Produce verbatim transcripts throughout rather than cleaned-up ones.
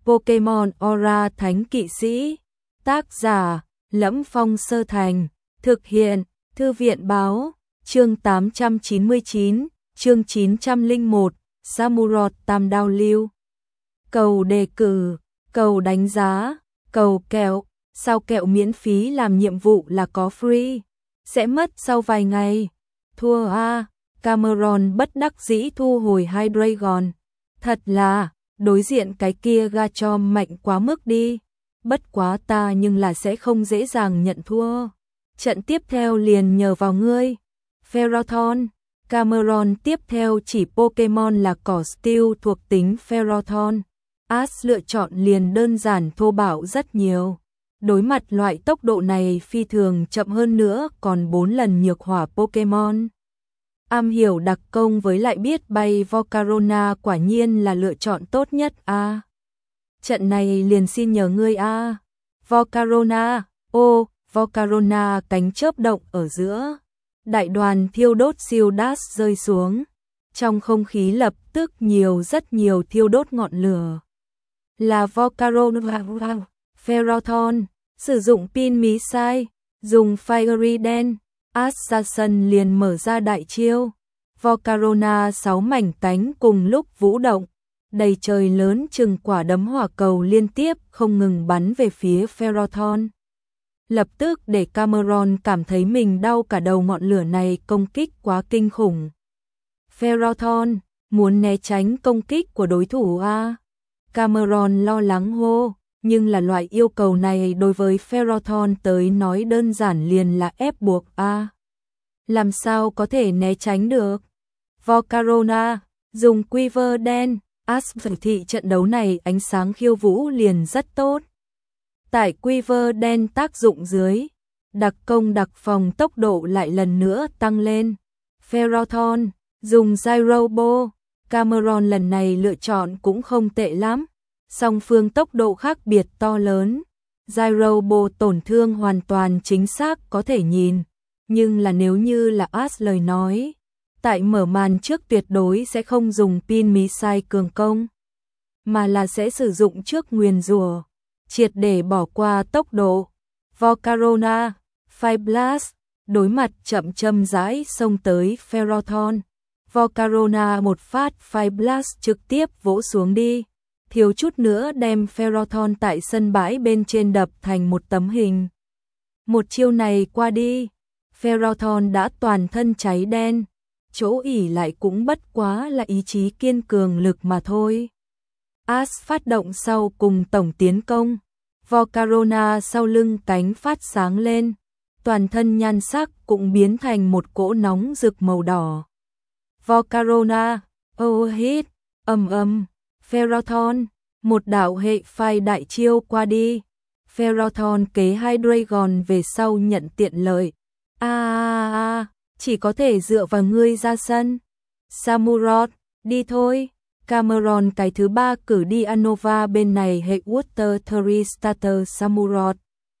Pokemon Aura Thánh Kỵ Sĩ. Tác giả: Lẫm Phong Sơ Thành. Thực hiện: Thư viện báo. Chương tám trăm chín mươi chín, chương chín trăm lẻ một, Samurott Tam Đao Lưu. Cầu đề cử, cầu đánh giá, cầu kẹo. Sao kẹo miễn phí làm nhiệm vụ là có free? Sẽ mất sau vài ngày. Thua a. Cameron bất đắc dĩ thu hồi Hydreigon. Thật là, đối diện cái kia Garchomp mạnh quá mức đi. Bất quá ta nhưng là sẽ không dễ dàng nhận thua. Trận tiếp theo liền nhờ vào ngươi. Ferrothorn. Cameron tiếp theo chỉ Pokemon là cỏ Steel thuộc tính Ferrothorn. Ash lựa chọn liền đơn giản thô bạo rất nhiều. Đối mặt loại tốc độ này phi thường chậm hơn nữa còn bốn lần nhược hỏa Pokemon. Am hiểu đặc công với lại biết bay Volcarona quả nhiên là lựa chọn tốt nhất a. À, trận này liền xin nhờ ngươi a. À. Volcarona, ô, Volcarona cánh chớp động ở giữa. Đại đoàn thiêu đốt siêu dash rơi xuống. Trong không khí lập tức nhiều rất nhiều thiêu đốt ngọn lửa. Là Volcarona, Ferrothorn, sử dụng pin mí sai, dùng Fiery Dance. Assassin liền mở ra đại chiêu. Volcarona sáu mảnh cánh cùng lúc vũ động, đầy trời lớn chừng quả đấm hỏa cầu liên tiếp không ngừng bắn về phía Ferrothorn. Lập tức để Cameron cảm thấy mình đau cả đầu, ngọn lửa này công kích quá kinh khủng. Ferrothorn muốn né tránh công kích của đối thủ a. Cameron lo lắng hô, nhưng là loại yêu cầu này đối với Ferrothorn tới nói đơn giản liền là ép buộc a. Làm sao có thể né tránh được? Volcarona dùng Quiver đen. Ash biểu thị trận đấu này ánh sáng khiêu vũ liền rất tốt. Tại Quiver đen tác dụng dưới, đặc công đặc phòng tốc độ lại lần nữa tăng lên. Ferrothorn dùng Gyro Ball. Cameron lần này lựa chọn cũng không tệ lắm. Song phương tốc độ khác biệt to lớn. Gyro Ball tổn thương hoàn toàn chính xác có thể nhìn. Nhưng là nếu như là Ash lời nói, tại mở màn trước tuyệt đối sẽ không dùng pin mí sai cường công, mà là sẽ sử dụng trước nguyền rủa, triệt để bỏ qua tốc độ. Volcarona, Fire Blast, đối mặt chậm chậm rãi xông tới Ferrothorn. Volcarona một phát Fire Blast trực tiếp vỗ xuống đi, thiếu chút nữa đem Ferrothorn tại sân bãi bên trên đập thành một tấm hình. Một chiêu này qua đi, Ferrothorn đã toàn thân cháy đen, chỗ ỉ lại cũng bất quá là ý chí kiên cường lực mà thôi. Ash phát động sau cùng tổng tiến công, Volcarona sau lưng cánh phát sáng lên, toàn thân nhan sắc cũng biến thành một cỗ nóng rực màu đỏ. Volcarona, oh hit, ầm ầm, Ferrothorn, một đạo hệ phai đại chiêu qua đi. Ferrothorn kế Hydreigon về sau nhận tiện lợi. A a a, chỉ có thể dựa vào ngươi ra sân. Samurott, đi thôi. Cameron cái thứ ba cử đi Unova bên này hệ Water Terry Starter Samurott.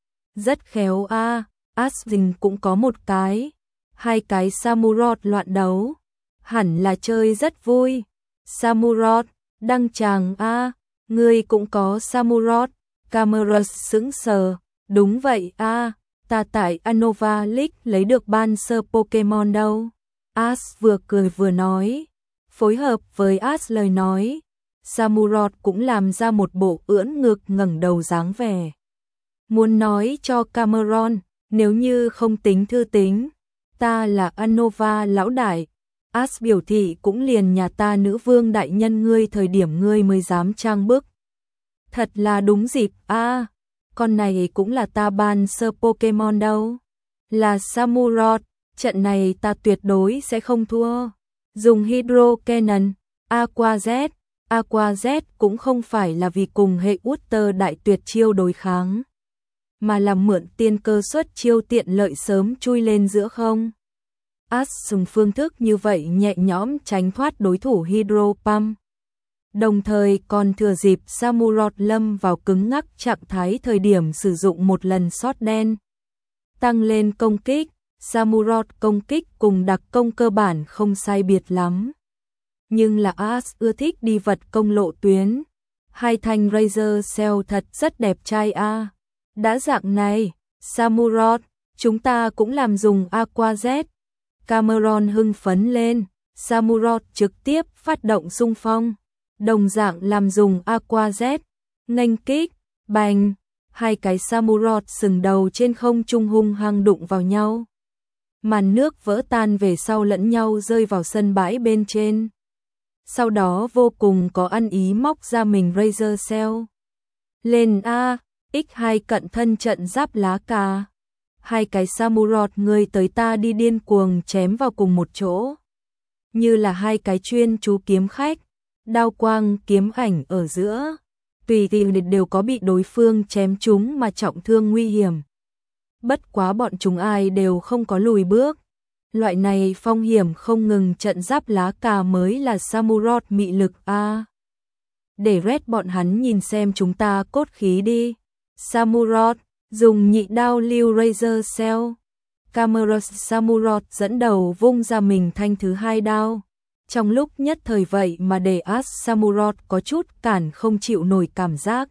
Rất khéo a, à. Asking cũng có một cái. Hai cái Samurott loạn đấu. Hẳn là chơi rất vui. Samurott, đăng tràng a, à. Ngươi cũng có Samurott. Cameron sững sờ. Đúng vậy a. À. Ta tại Unova League lấy được ban sơ Pokemon đâu. Ash vừa cười vừa nói. Phối hợp với Ash lời nói, Samurott cũng làm ra một bộ ưỡn ngực ngẩng đầu dáng vẻ. Muốn nói cho Cameron, nếu như không tính thư tính, ta là Unova lão đại. Ash biểu thị cũng liền nhà ta nữ vương đại nhân ngươi thời điểm ngươi mới dám trang bức. Thật là đúng dịp a. À, con này cũng là ta ban sơ Pokemon đâu. Là Samurott, trận này ta tuyệt đối sẽ không thua. Dùng Hydro Cannon, Aqua Z, Aqua Z cũng không phải là vì cùng hệ Water đại tuyệt chiêu đối kháng, mà là mượn tiên cơ suất chiêu tiện lợi sớm chui lên giữa không. Ash dùng phương thức như vậy nhẹ nhõm tránh thoát đối thủ Hydro Pump. Đồng thời còn thừa dịp Samurott lâm vào cứng ngắc trạng thái thời điểm sử dụng một lần shot đen. Tăng lên công kích, Samurott công kích cùng đặc công cơ bản không sai biệt lắm. Nhưng là Ash ưa thích đi vật công lộ tuyến. Hai thanh Razor Cell thật rất đẹp trai a. À. Đã dạng này, Samurott, chúng ta cũng làm dùng Aqua Jet. Cameron hưng phấn lên, Samurott trực tiếp phát động xung phong, đồng dạng làm dùng Aqua Jet, nghênh kích, bành, hai cái Samurott sừng đầu trên không trung hung hăng đụng vào nhau. Màn nước vỡ tan về sau lẫn nhau rơi vào sân bãi bên trên. Sau đó vô cùng có ăn ý móc ra mình Razor Cell. Lên A, ích hai cận thân trận giáp lá cà. Hai cái Samurott người tới ta đi điên cuồng chém vào cùng một chỗ. Như là hai cái chuyên chú kiếm khách, đao quang kiếm ảnh ở giữa. Tùy tiện đều có bị đối phương chém chúng mà trọng thương nguy hiểm. Bất quá bọn chúng ai đều không có lùi bước. Loại này phong hiểm không ngừng trận giáp lá cà mới là Samurott mị lực a. Để rét bọn hắn nhìn xem chúng ta cốt khí đi. Samurott dùng nhị đao lưu Razor Cell. Cameron Samurott dẫn đầu vung ra mình thanh thứ hai đao. Trong lúc nhất thời vậy mà để As Samurott có chút cản không chịu nổi cảm giác.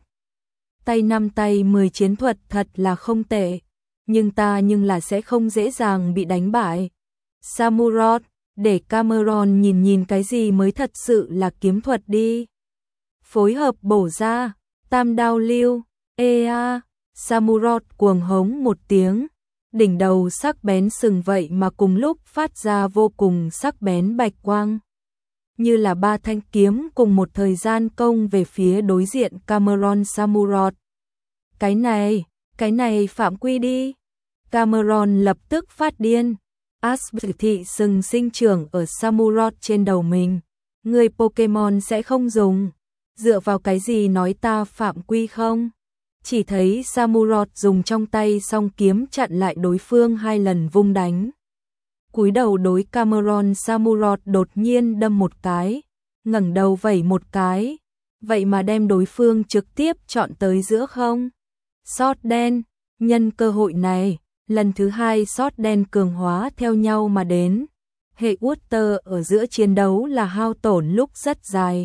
Tay năm tay mười chiến thuật thật là không tệ. Nhưng ta nhưng là sẽ không dễ dàng bị đánh bại. Samurott, để Cameron nhìn nhìn cái gì mới thật sự là kiếm thuật đi. Phối hợp bổ ra, tam đao lưu, ê a, Samurott cuồng hống một tiếng. Đỉnh đầu sắc bén sừng vậy mà cùng lúc phát ra vô cùng sắc bén bạch quang. Như là ba thanh kiếm cùng một thời gian công về phía đối diện Cameron Samurott. Cái này, cái này phạm quy đi. Cameron lập tức phát điên. Asp thị sừng sinh trưởng ở Samurott trên đầu mình. Người Pokemon sẽ không dùng. Dựa vào cái gì nói ta phạm quy không? Chỉ thấy Samurott dùng trong tay song kiếm chặn lại đối phương hai lần vung đánh. Cúi đầu đối Cameron Samurott đột nhiên đâm một cái, ngẩng đầu vẩy một cái, vậy mà đem đối phương trực tiếp chọn tới giữa không. Sót đen, nhân cơ hội này, lần thứ hai sót đen cường hóa theo nhau mà đến. Hệ Water ở giữa chiến đấu là hao tổn lúc rất dài.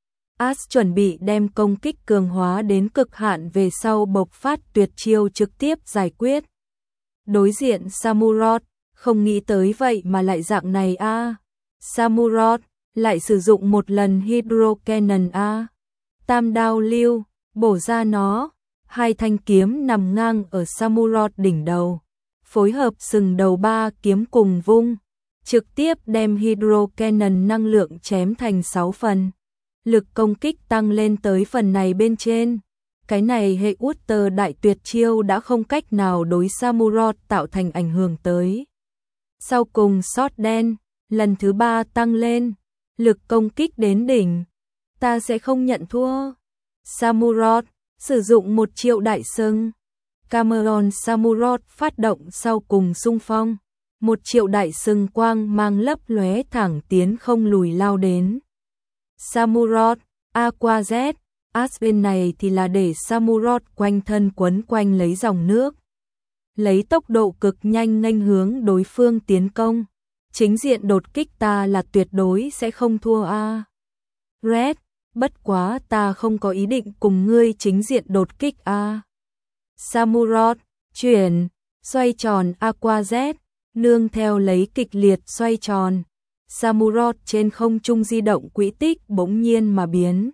As chuẩn bị đem công kích cường hóa đến cực hạn về sau bộc phát tuyệt chiêu trực tiếp giải quyết. Đối diện Samurott, không nghĩ tới vậy mà lại dạng này a. À. Samurott lại sử dụng một lần Hydro Cannon a. À. Tam đao lưu, bổ ra nó, hai thanh kiếm nằm ngang ở Samurott đỉnh đầu, phối hợp sừng đầu ba kiếm cùng vung, trực tiếp đem Hydro Cannon năng lượng chém thành sáu phần. Lực công kích tăng lên tới phần này bên trên. Cái này hệ Water đại tuyệt chiêu đã không cách nào đối Samurott tạo thành ảnh hưởng tới. Sau cùng sót đen, lần thứ ba tăng lên, lực công kích đến đỉnh. Ta sẽ không nhận thua. Samurott sử dụng một triệu đại sừng. Cameron Samurott phát động sau cùng xung phong. Một triệu đại sừng quang mang lấp lóe thẳng tiến không lùi lao đến. Samurott, Aqua Jet, As bên này thì là để Samurott quanh thân quấn quanh lấy dòng nước. Lấy tốc độ cực nhanh nghênh hướng đối phương tiến công. Chính diện đột kích ta là tuyệt đối sẽ không thua a. À. Red, bất quá ta không có ý định cùng ngươi chính diện đột kích a. À. Samurott, chuyển, xoay tròn Aqua Jet, nương theo lấy kịch liệt xoay tròn. Samurott trên không trung di động quỹ tích bỗng nhiên mà biến.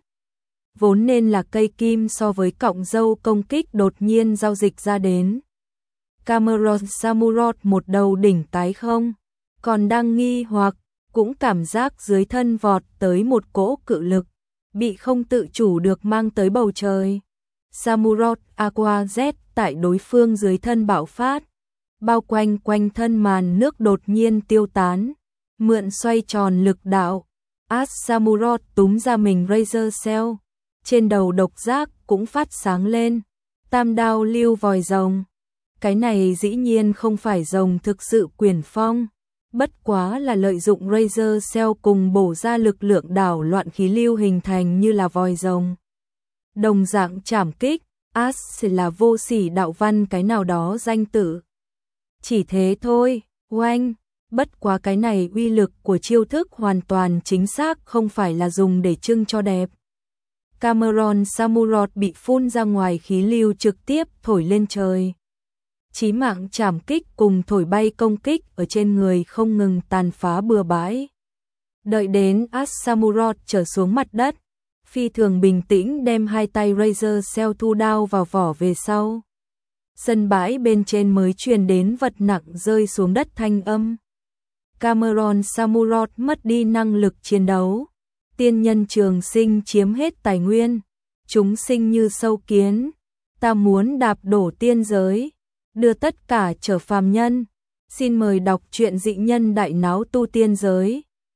Vốn nên là cây kim so với cọng dâu công kích đột nhiên giao dịch ra đến. Cameron Samurott một đầu đỉnh tái không, còn đang nghi hoặc, cũng cảm giác dưới thân vọt tới một cỗ cự lực, bị không tự chủ được mang tới bầu trời. Samurott Aqua Jet tại đối phương dưới thân bạo phát, bao quanh quanh thân màn nước đột nhiên tiêu tán. Mượn xoay tròn lực đạo, As Samurott túm ra mình Razor Cell, trên đầu độc giác cũng phát sáng lên. Tam đao lưu vòi rồng. Cái này dĩ nhiên không phải rồng thực sự quyền phong, bất quá là lợi dụng Razor Cell cùng bổ ra lực lượng đảo loạn khí lưu hình thành như là vòi rồng. Đồng dạng trảm kích, As là vô sỉ đạo văn cái nào đó danh tử. Chỉ thế thôi, oanh. Bất quá cái này uy lực của chiêu thức hoàn toàn chính xác không phải là dùng để trưng cho đẹp. Cameron Samurott bị phun ra ngoài, khí lưu trực tiếp thổi lên trời. Chí mạng trảm kích cùng thổi bay công kích ở trên người không ngừng tàn phá bừa bãi. Đợi đến Ash Samurott trở xuống mặt đất, phi thường bình tĩnh đem hai tay Razor Cell thu đao vào vỏ về sau. Sân bãi bên trên mới truyền đến vật nặng rơi xuống đất thanh âm. Cameron Samurott mất đi năng lực chiến đấu. Tiên nhân trường sinh chiếm hết tài nguyên. Chúng sinh như sâu kiến. Ta muốn đạp đổ tiên giới, đưa tất cả trở phàm nhân. Xin mời đọc truyện Dị Nhân Đại Náo Tu Tiên Giới.